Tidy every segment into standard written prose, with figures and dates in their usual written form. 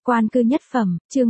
Quan cư nhất phẩm, chương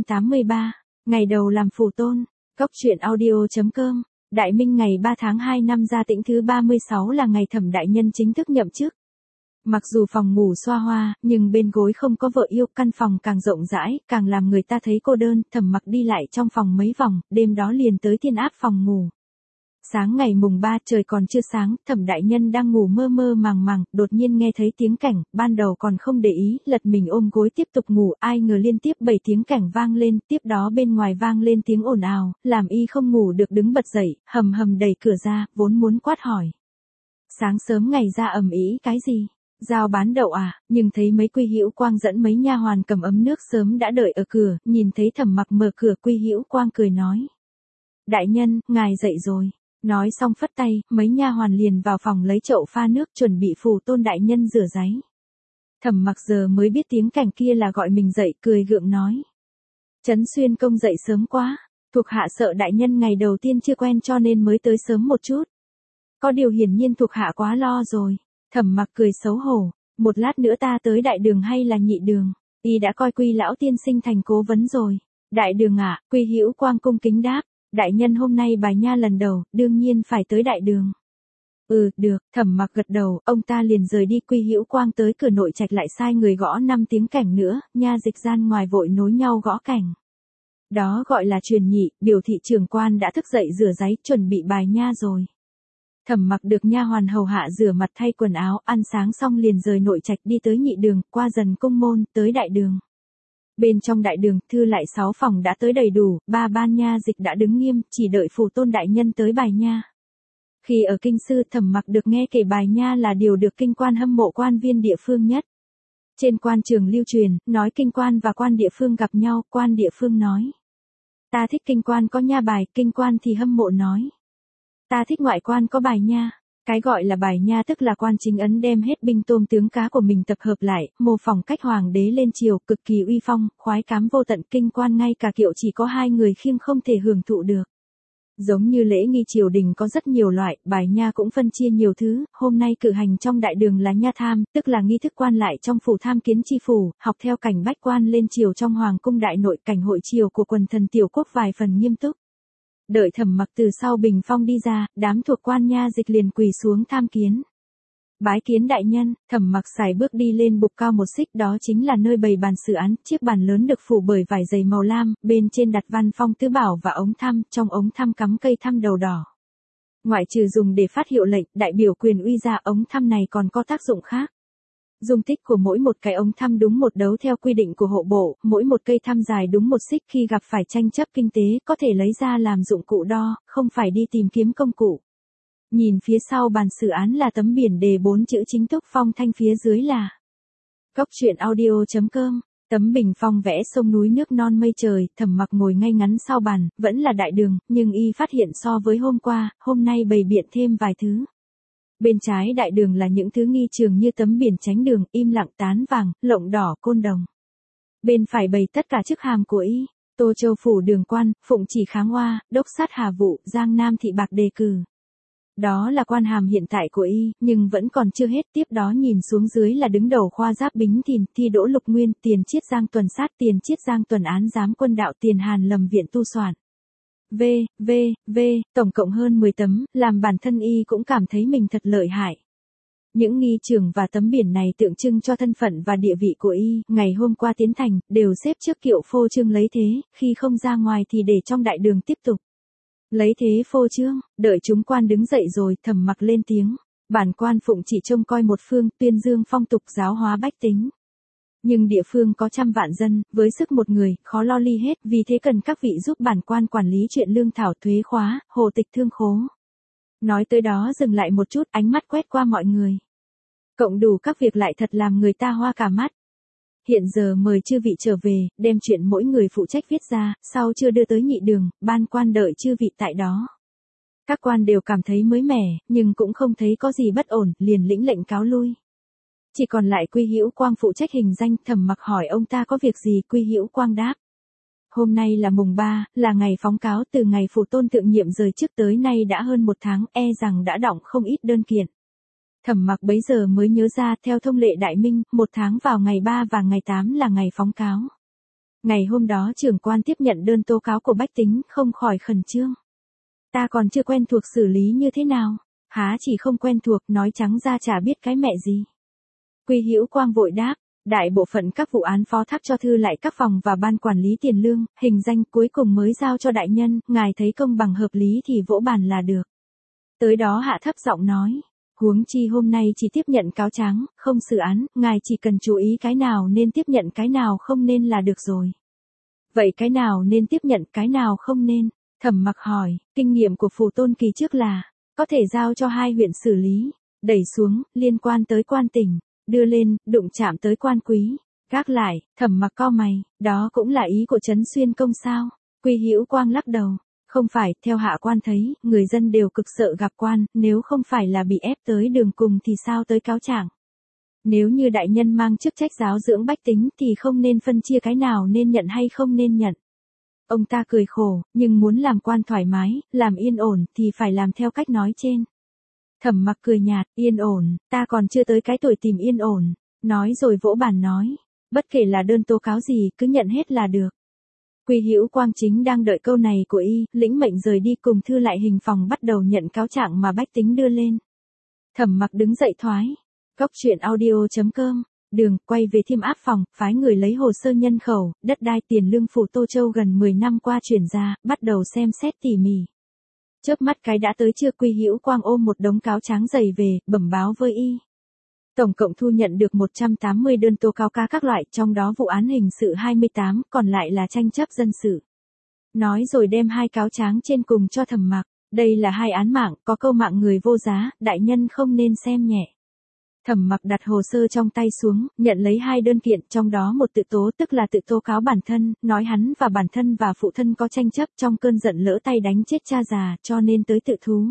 383, ngày đầu làm phù tôn, Cốc truyện audio.com, Đại Minh ngày 3 tháng 2 năm Gia Tĩnh thứ 36 là ngày Thẩm đại nhân chính thức nhậm chức. Mặc dù phòng ngủ xoa hoa, nhưng bên gối không có vợ yêu, căn phòng càng rộng rãi, càng làm người ta thấy cô đơn. Thẩm Mặc đi lại trong phòng mấy vòng, đêm đó liền tới thiên áp phòng ngủ. Sáng ngày mùng 3 trời còn chưa sáng, Thẩm đại nhân đang ngủ mơ mơ màng màng, đột nhiên nghe thấy tiếng cảnh, ban đầu còn không để ý, lật mình ôm gối tiếp tục ngủ, ai ngờ liên tiếp 7 tiếng cảnh vang lên, tiếp đó bên ngoài vang lên tiếng ồn ào, làm y không ngủ được đứng bật dậy, hầm hầm đẩy cửa ra, vốn muốn quát hỏi. Sáng sớm ngày ra ầm ĩ cái gì? Giao bán đậu à? Nhưng thấy mấy Quy Hữu Quang dẫn mấy nha hoàn cầm ấm nước sớm đã đợi ở cửa, nhìn thấy Thẩm Mặc mở cửa, Quy Hữu Quang cười nói: Đại nhân, ngài dậy rồi. Nói xong phất tay, mấy nha hoàn liền vào phòng lấy chậu pha nước chuẩn bị phù tôn đại nhân rửa ráy. Thẩm Mặc giờ mới biết tiếng cảnh kia là gọi mình dậy, cười gượng nói: Trấn Xuyên công dậy sớm quá, thuộc hạ sợ đại nhân ngày đầu tiên chưa quen cho nên mới tới sớm một chút. Có điều hiển nhiên thuộc hạ quá lo rồi. Thẩm Mặc cười xấu hổ: Một lát nữa ta tới đại đường hay là nhị đường? Y đã coi Quy lão tiên sinh thành cố vấn rồi. Đại đường ạ, Quy Hữu Quang cung kính đáp: Đại nhân hôm nay bài nha lần đầu, đương nhiên phải tới đại đường. Được, Thẩm Mặc gật đầu, ông ta liền rời đi. Quy Hữu Quang tới cửa nội trạch lại sai người gõ 5 tiếng cảnh nữa, nha dịch gian ngoài vội nối nhau gõ cảnh. Đó gọi là truyền nhị, biểu thị trưởng quan đã thức dậy rửa ráy, chuẩn bị bài nha rồi. Thẩm Mặc được nha hoàn hầu hạ rửa mặt thay quần áo, ăn sáng xong liền rời nội trạch đi tới nhị đường, qua dần cung môn, tới đại đường. Bên trong đại đường, thư lại 6 phòng đã tới đầy đủ, 3 ban nha dịch đã đứng nghiêm, chỉ đợi phù tôn đại nhân tới bài nha. Khi ở kinh sư, Thẩm Mặc được nghe kể bài nha là điều được kinh quan hâm mộ quan viên địa phương nhất. Trên quan trường lưu truyền, nói kinh quan và quan địa phương gặp nhau, quan địa phương nói: Ta thích kinh quan có nha bài, kinh quan thì hâm mộ nói: Ta thích ngoại quan có bài nha. Cái gọi là bài nha tức là quan chính ấn đem hết binh tôm tướng cá của mình tập hợp lại, mô phỏng cách hoàng đế lên triều, cực kỳ uy phong, khoái cám vô tận. Kinh quan ngay cả kiệu chỉ có 2 người khiêng không thể hưởng thụ được. Giống như lễ nghi triều đình có rất nhiều loại, bài nha cũng phân chia nhiều thứ. Hôm nay cử hành trong đại đường là nha tham, tức là nghi thức quan lại trong phủ tham kiến chi phủ, học theo cảnh bách quan lên triều trong hoàng cung đại nội, cảnh hội triều của quần thần tiểu quốc vài phần nghiêm túc. Đợi Thẩm Mặc từ sau bình phong đi ra, đám thuộc quan nha dịch liền quỳ xuống tham kiến. Bái kiến đại nhân. Thẩm Mặc sải bước đi lên bục cao 1 xích, đó chính là nơi bày bàn xử án. Chiếc bàn lớn được phủ bởi vải dày màu lam, bên trên đặt văn phong tứ bảo và ống thăm, trong ống thăm cắm cây thăm đầu đỏ. Ngoại trừ dùng để phát hiệu lệnh, đại biểu quyền uy ra, ống thăm này còn có tác dụng khác. Dung tích của mỗi một cái ống thăm đúng 1 đấu theo quy định của hộ bộ, mỗi một cây thăm dài đúng 1 xích, khi gặp phải tranh chấp kinh tế, có thể lấy ra làm dụng cụ đo, không phải đi tìm kiếm công cụ. Nhìn phía sau bàn xử án là tấm biển đề 4 chữ chính túc phong thanh, phía dưới là Cốc truyện audio.com. Tấm bình phong vẽ sông núi nước non mây trời. Thẩm Mặc ngồi ngay ngắn sau bàn, vẫn là đại đường, nhưng y phát hiện so với hôm qua, hôm nay bày biện thêm vài thứ. Bên trái đại đường là những thứ nghi trường như tấm biển tránh đường, im lặng, tán vàng, lộng đỏ, côn đồng. Bên phải bày tất cả chức hàm của y: Tô Châu phủ đường quan, phụng chỉ kháng oa, đốc sát hà vụ, Giang Nam thị bạc đề cử. Đó là quan hàm hiện tại của y, nhưng vẫn còn chưa hết. Tiếp đó nhìn xuống dưới là đứng đầu khoa giáp bính thìn, thi đỗ lục nguyên, tiền chiết giang tuần sát, tiền chiết giang tuần án giám quân đạo, tiền hàn lầm viện tu soạn. Tổng cộng hơn 10 tấm, làm bản thân y cũng cảm thấy mình thật lợi hại. Những nghi trường và tấm biển này tượng trưng cho thân phận và địa vị của y, ngày hôm qua tiến thành, đều xếp trước kiệu phô trương lấy thế, khi không ra ngoài thì để trong đại đường tiếp tục lấy thế phô trương. Đợi chúng quan đứng dậy rồi, Thẩm Mặc lên tiếng: Bản quan phụng chỉ trông coi một phương, tuyên dương phong tục, giáo hóa bách tính. Nhưng địa phương có trăm vạn dân, với sức một người, khó lo ly hết, vì thế cần các vị giúp bản quan quản lý chuyện lương thảo, thuế khóa, hồ tịch thương khố. Nói tới đó dừng lại một chút, ánh mắt quét qua mọi người. Cộng đủ các việc lại thật làm người ta hoa cả mắt. Hiện giờ mời chư vị trở về, đem chuyện mỗi người phụ trách viết ra, sau chưa đưa tới nhị đường, ban quan đợi chư vị tại đó. Các quan đều cảm thấy mới mẻ, nhưng cũng không thấy có gì bất ổn, liền lĩnh lệnh cáo lui. Chỉ còn lại Quy Hữu Quang phụ trách hình danh. Thẩm Mặc hỏi ông ta có việc gì, Quy Hữu Quang đáp: Hôm nay là mùng 3, là ngày phóng cáo, từ ngày phù tôn thượng nhiệm rời trước tới nay đã hơn 1 tháng, rằng đã đọng không ít đơn kiện. Thẩm Mặc bấy giờ mới nhớ ra, theo thông lệ Đại Minh, 1 tháng vào ngày 3 và ngày 8 là ngày phóng cáo. Ngày hôm đó trưởng quan tiếp nhận đơn tố cáo của bách tính không khỏi khẩn trương. Ta còn chưa quen thuộc xử lý như thế nào, há chỉ không quen thuộc nói trắng ra chả biết cái mẹ gì. Quy Hữu Quang vội đáp, đại bộ phận các vụ án phó thác cho thư lại các phòng và ban quản lý tiền lương, hình danh cuối cùng mới giao cho đại nhân, ngài thấy công bằng hợp lý thì vỗ bàn là được. Tới đó hạ thấp giọng nói, huống chi hôm nay chỉ tiếp nhận cáo tráng, không xử án, ngài chỉ cần chú ý cái nào nên tiếp nhận cái nào không nên là được rồi. Vậy cái nào nên tiếp nhận cái nào không nên? Thẩm Mặc hỏi, kinh nghiệm của Phủ Tôn kỳ trước là, có thể giao cho 2 huyện xử lý, đẩy xuống, liên quan tới quan tỉnh, đưa lên, đụng chạm tới quan quý, gác lại. Thẩm Mặc cau mày, đó cũng là ý của Trấn Xuyên Công sao? Quy Hữu Quang lắc đầu, không phải, theo hạ quan thấy, người dân đều cực sợ gặp quan, nếu không phải là bị ép tới đường cùng thì sao tới cáo trạng. Nếu như đại nhân mang chức trách giáo dưỡng bách tính thì không nên phân chia cái nào nên nhận hay không nên nhận. Ông ta cười khổ, nhưng muốn làm quan thoải mái, làm yên ổn thì phải làm theo cách nói trên. Thẩm Mặc cười nhạt, yên ổn, ta còn chưa tới cái tuổi tìm yên ổn. Nói rồi vỗ bàn nói, bất kể là đơn tố cáo gì cứ nhận hết là được. Quy Hữu Quang chính đang đợi câu này của y, lĩnh mệnh rời đi cùng thư lại hình phòng bắt đầu nhận cáo trạng mà bách tính đưa lên. Thẩm Mặc đứng dậy thoái. Góc truyện audio.com, đường, quay về Thiêm Áp phòng, phái người lấy hồ sơ nhân khẩu, đất đai tiền lương Phủ Tô Châu gần 10 năm qua chuyển ra, bắt đầu xem xét tỉ mỉ. Chớp mắt cái đã tới trưa Quy Hữu Quang ôm một đống cáo tráng dày về, bẩm báo với y. Tổng cộng thu nhận được 180 đơn tố cáo cá các loại, trong đó vụ án hình sự 28, còn lại là tranh chấp dân sự. Nói rồi đem 2 cáo tráng trên cùng cho Thẩm Mặc, đây là 2 án mạng, có câu mạng người vô giá, đại nhân không nên xem nhẹ. Thẩm Mặc đặt hồ sơ trong tay xuống, nhận lấy 2 đơn kiện, trong đó một tự tố tức là tự tố cáo bản thân, nói hắn và bản thân và phụ thân có tranh chấp trong cơn giận lỡ tay đánh chết cha già, cho nên tới tự thú.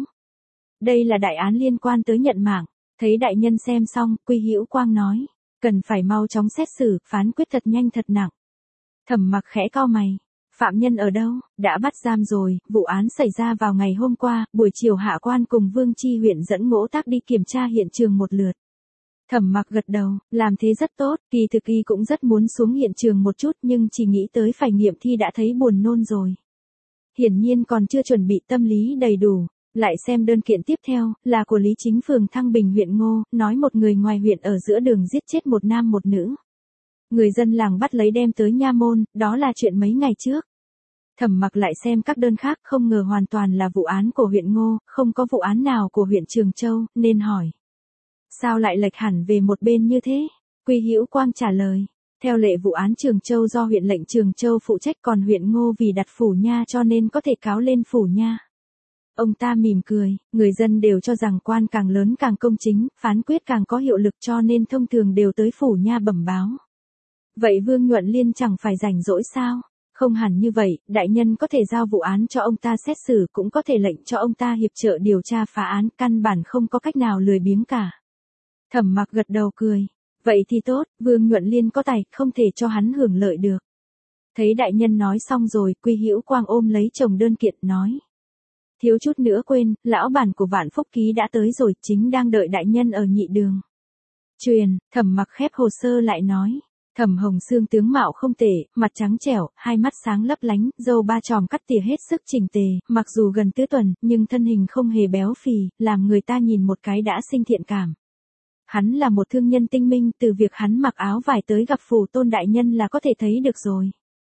Đây là đại án liên quan tới nhận mạng. Thấy đại nhân xem xong, Quy Hữu Quang nói, cần phải mau chóng xét xử, phán quyết thật nhanh thật nặng. Thẩm Mặc khẽ cau mày, phạm nhân ở đâu? Đã bắt giam rồi, vụ án xảy ra vào ngày hôm qua, buổi chiều hạ quan cùng Vương Chi huyện dẫn Ngỗ Tác đi kiểm tra hiện trường một lượt. Thẩm Mặc gật đầu, làm thế rất tốt, kỳ thực y cũng rất muốn xuống hiện trường một chút nhưng chỉ nghĩ tới phải nghiệm thi đã thấy buồn nôn rồi. Hiển nhiên còn chưa chuẩn bị tâm lý đầy đủ. Lại xem đơn kiện tiếp theo, là của Lý Chính phường Thăng Bình huyện Ngô, nói một người ngoài huyện ở giữa đường giết chết một nam một nữ. Người dân làng bắt lấy đem tới nha môn, đó là chuyện mấy ngày trước. Thẩm Mặc lại xem các đơn khác, không ngờ hoàn toàn là vụ án của huyện Ngô, không có vụ án nào của huyện Trường Châu, nên hỏi. Sao lại lệch hẳn về một bên như thế? Quy Hữu Quang trả lời. Theo lệ vụ án Trường Châu do huyện lệnh Trường Châu phụ trách, còn huyện Ngô vì đặt phủ nha cho nên có thể cáo lên phủ nha. Ông ta mỉm cười, người dân đều cho rằng quan càng lớn càng công chính, phán quyết càng có hiệu lực cho nên thông thường đều tới phủ nha bẩm báo. Vậy Vương Nhuận Liên chẳng phải rảnh rỗi sao? Không hẳn như vậy, đại nhân có thể giao vụ án cho ông ta xét xử, cũng có thể lệnh cho ông ta hiệp trợ điều tra phá án, căn bản không có cách nào lười biếng cả. Thẩm Mặc gật đầu cười, vậy thì tốt, Vương Nhuận Liên có tài, không thể cho hắn hưởng lợi được. Thấy đại nhân nói xong rồi, Quy Hữu Quang ôm lấy chồng đơn kiện, nói. Thiếu chút nữa quên, lão bản của Vạn Phúc Ký đã tới rồi, chính đang đợi đại nhân ở nhị đường. Truyền, Thẩm Mặc khép hồ sơ lại nói. Thẩm Hồng Sương tướng mạo không tệ, mặt trắng trẻo, 2 mắt sáng lấp lánh, râu 3 chòm cắt tỉa hết sức chỉnh tề, mặc dù gần tứ tuần, nhưng thân hình không hề béo phì, làm người ta nhìn một cái đã sinh thiện cảm. Hắn là một thương nhân tinh minh, từ việc hắn mặc áo vải tới gặp Phủ Tôn đại nhân là có thể thấy được rồi.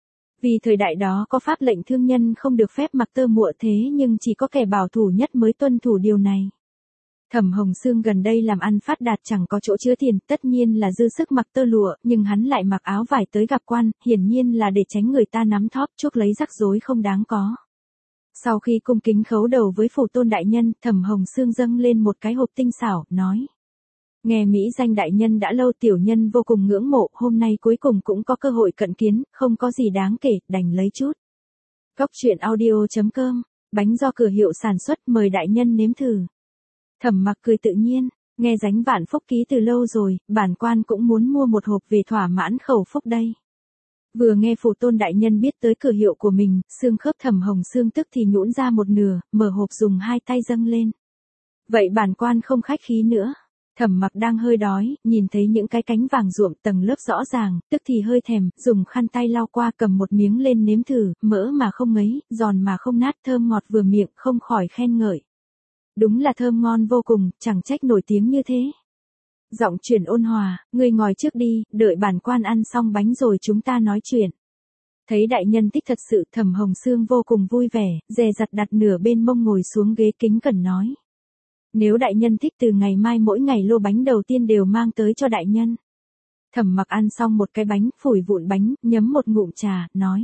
Vì thời đại đó có pháp lệnh thương nhân không được phép mặc tơ lụa, thế nhưng chỉ có kẻ bảo thủ nhất mới tuân thủ điều này. Thẩm Hồng Sương gần đây làm ăn phát đạt chẳng có chỗ chứa tiền, tất nhiên là dư sức mặc tơ lụa, nhưng hắn lại mặc áo vải tới gặp quan, hiển nhiên là để tránh người ta nắm thóp chuốc lấy rắc rối không đáng có. Sau khi cung kính khấu đầu với Phủ Tôn đại nhân, Thẩm Hồng Sương dâng lên một cái hộp tinh xảo, nói. Nghe mỹ danh đại nhân đã lâu, tiểu nhân vô cùng ngưỡng mộ, hôm nay cuối cùng cũng có cơ hội cận kiến, không có gì đáng kể, đành lấy chút. Góc truyện audio.com, bánh do cửa hiệu sản xuất, mời đại nhân nếm thử. Thẩm Mặc cười tự nhiên, nghe danh Vạn Phúc Ký từ lâu rồi, bản quan cũng muốn mua một hộp về thỏa mãn khẩu phúc đây. Vừa nghe Phủ Tôn đại nhân biết tới cửa hiệu của mình, xương khớp Thẩm Hồng Sương tức thì nhũn ra một nửa, mở hộp dùng 2 tay dâng lên. Vậy bản quan không khách khí nữa. Thẩm Mặc đang hơi đói, nhìn thấy những cái cánh vàng ruộm tầng lớp rõ ràng, tức thì hơi thèm, dùng khăn tay lau qua cầm một miếng lên nếm thử, mỡ mà không ngấy, giòn mà không nát, thơm ngọt vừa miệng, không khỏi khen ngợi. Đúng là thơm ngon vô cùng, chẳng trách nổi tiếng như thế. Giọng chuyển ôn hòa, ngươi ngồi trước đi, đợi bản quan ăn xong bánh rồi chúng ta nói chuyện. Thấy đại nhân thích thật sự, Thẩm Hồng Sương vô cùng vui vẻ, dè dặt đặt nửa bên mông ngồi xuống ghế kính cẩn nói. Nếu đại nhân thích từ ngày mai mỗi ngày lô bánh đầu tiên đều mang tới cho đại nhân. Thẩm Mặc ăn xong một cái bánh, phủi vụn bánh, nhấm một ngụm trà, nói.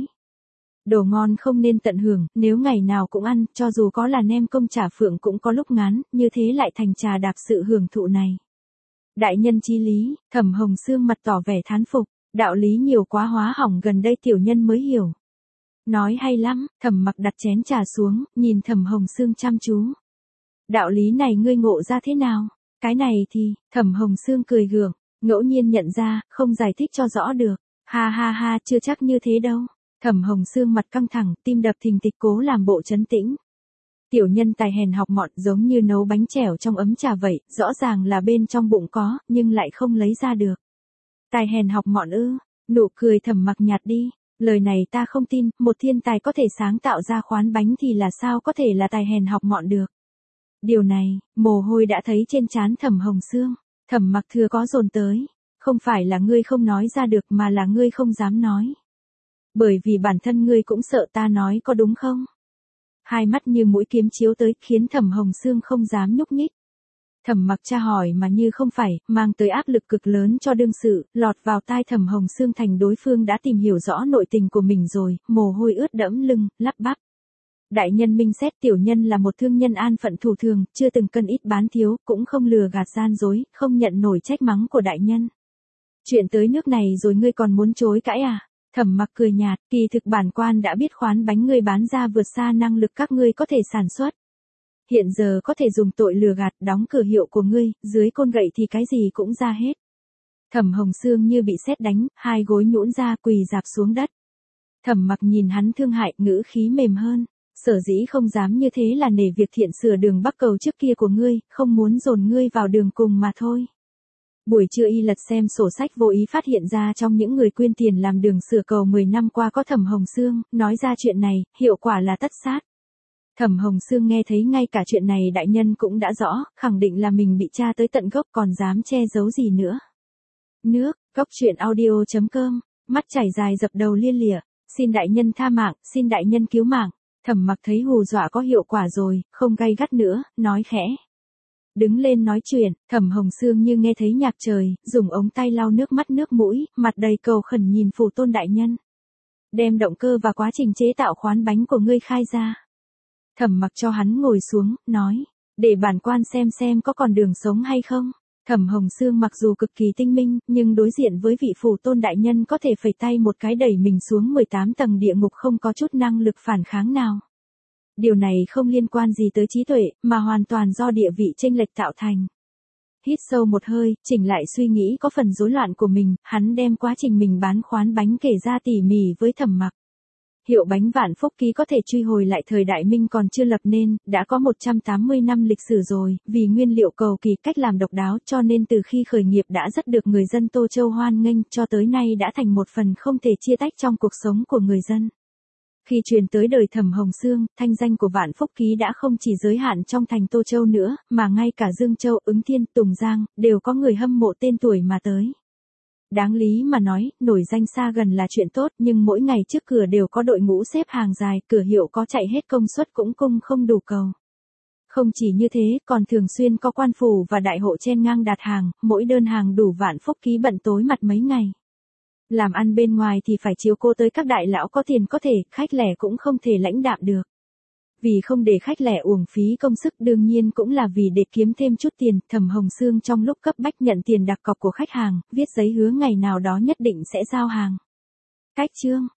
Đồ ngon không nên tận hưởng, nếu ngày nào cũng ăn, cho dù có là nem công chả phượng cũng có lúc ngán, như thế lại thành trà đạp sự hưởng thụ này. Đại nhân chí lý, Thẩm Hồng Sương mặt tỏ vẻ thán phục, đạo lý nhiều quá hóa hỏng gần đây tiểu nhân mới hiểu. Nói hay lắm, Thẩm Mặc đặt chén trà xuống, nhìn Thẩm Hồng Sương chăm chú. Đạo lý này ngươi ngộ ra thế nào? Cái này thì, Thẩm Hồng Sương cười gượng, ngẫu nhiên nhận ra, không giải thích cho rõ được. Ha ha ha, chưa chắc như thế đâu. Thẩm Hồng Sương mặt căng thẳng, tim đập thình thịch cố làm bộ trấn tĩnh. Tiểu nhân tài hèn học mọn giống như nấu bánh chèo trong ấm trà vậy, rõ ràng là bên trong bụng có, nhưng lại không lấy ra được. Tài hèn học mọn ư? Nụ cười Thẩm Mặc nhạt đi. Lời này ta không tin, một thiên tài có thể sáng tạo ra khoán bánh thì là sao có thể là tài hèn học mọn được. Điều này, mồ hôi đã thấy trên trán Thẩm Hồng Sương. Thẩm Mặc thừa có dồn tới. Không phải là ngươi không nói ra được mà là ngươi không dám nói. Bởi vì bản thân ngươi cũng sợ ta nói có đúng không? Hai mắt như mũi kiếm chiếu tới khiến Thẩm Hồng Sương không dám nhúc nhích. Thẩm Mặc tra hỏi mà như không phải, mang tới áp lực cực lớn cho đương sự, lọt vào tai Thẩm Hồng Sương thành đối phương đã tìm hiểu rõ nội tình của mình rồi, mồ hôi ướt đẫm lưng, lắp bắp. Đại nhân minh xét tiểu nhân là một thương nhân an phận thủ thường, chưa từng cân ít bán thiếu, cũng không lừa gạt gian dối, không nhận nổi trách mắng của đại nhân. Chuyện tới nước này rồi ngươi còn muốn chối cãi à? Thẩm Mặc cười nhạt, kỳ thực bản quan đã biết khoán bánh ngươi bán ra vượt xa năng lực các ngươi có thể sản xuất. Hiện giờ có thể dùng tội lừa gạt đóng cửa hiệu của ngươi, dưới côn gậy thì cái gì cũng ra hết. Thẩm Hồng Sương như bị sét đánh, hai gối nhũn ra quỳ rạp xuống đất. Thẩm Mặc nhìn hắn thương hại, ngữ khí mềm hơn. Sở dĩ không dám như thế là nể việc thiện sửa đường bắc cầu trước kia của ngươi, không muốn dồn ngươi vào đường cùng mà thôi. Buổi trưa y lật xem sổ sách vô ý phát hiện ra trong những người quyên tiền làm đường sửa cầu 10 năm qua có Thẩm Hồng Sương, nói ra chuyện này, hiệu quả là tất sát. Thẩm Hồng Sương nghe thấy ngay cả chuyện này đại nhân cũng đã rõ, khẳng định là mình bị tra tới tận gốc còn dám che giấu gì nữa. Nước, góc truyện audio.com, mắt chảy dài dập đầu lia lịa, xin đại nhân tha mạng, xin đại nhân cứu mạng. Thẩm Mặc thấy hù dọa có hiệu quả rồi, không gay gắt nữa, nói khẽ. Đứng lên nói chuyện, Thẩm Hồng Sương như nghe thấy nhạc trời, dùng ống tay lau nước mắt nước mũi, mặt đầy cầu khẩn nhìn Phủ Tôn đại nhân. Đem động cơ và quá trình chế tạo khoán bánh của ngươi khai ra. Thẩm Mặc cho hắn ngồi xuống, nói, để bản quan xem có còn đường sống hay không. Thẩm Hồng Sương mặc dù cực kỳ tinh minh, nhưng đối diện với vị Phủ Tôn đại nhân có thể phẩy tay một cái đẩy mình xuống 18 tầng địa ngục không có chút năng lực phản kháng nào. Điều này không liên quan gì tới trí tuệ, mà hoàn toàn do địa vị chênh lệch tạo thành. Hít sâu một hơi, chỉnh lại suy nghĩ có phần rối loạn của mình, hắn đem quá trình mình bán khoán bánh kể ra tỉ mỉ với Thẩm Mặc. Hiệu bánh Vạn Phúc Ký có thể truy hồi lại thời Đại Minh còn chưa lập nên, đã có 180 năm lịch sử rồi, vì nguyên liệu cầu kỳ cách làm độc đáo cho nên từ khi khởi nghiệp đã rất được người dân Tô Châu hoan nghênh, cho tới nay đã thành một phần không thể chia tách trong cuộc sống của người dân. Khi truyền tới đời Thẩm Hồng Sương, thanh danh của Vạn Phúc Ký đã không chỉ giới hạn trong thành Tô Châu nữa, mà ngay cả Dương Châu, Ứng Thiên, Tùng Giang, đều có người hâm mộ tên tuổi mà tới. Đáng lý mà nói, nổi danh xa gần là chuyện tốt, nhưng mỗi ngày trước cửa đều có đội ngũ xếp hàng dài, cửa hiệu có chạy hết công suất cũng cung không đủ cầu. Không chỉ như thế, còn thường xuyên có quan phủ và đại hộ chen ngang đặt hàng, mỗi đơn hàng đủ Vạn Phúc Ký bận tối mặt mấy ngày. Làm ăn bên ngoài thì phải chiếu cố tới các đại lão có tiền có thể, khách lẻ cũng không thể lãnh đạm được. Vì không để khách lẻ uổng phí công sức đương nhiên cũng là vì để kiếm thêm chút tiền, Thẩm Hồng Sương trong lúc cấp bách nhận tiền đặt cọc của khách hàng, viết giấy hứa ngày nào đó nhất định sẽ giao hàng. Cách chương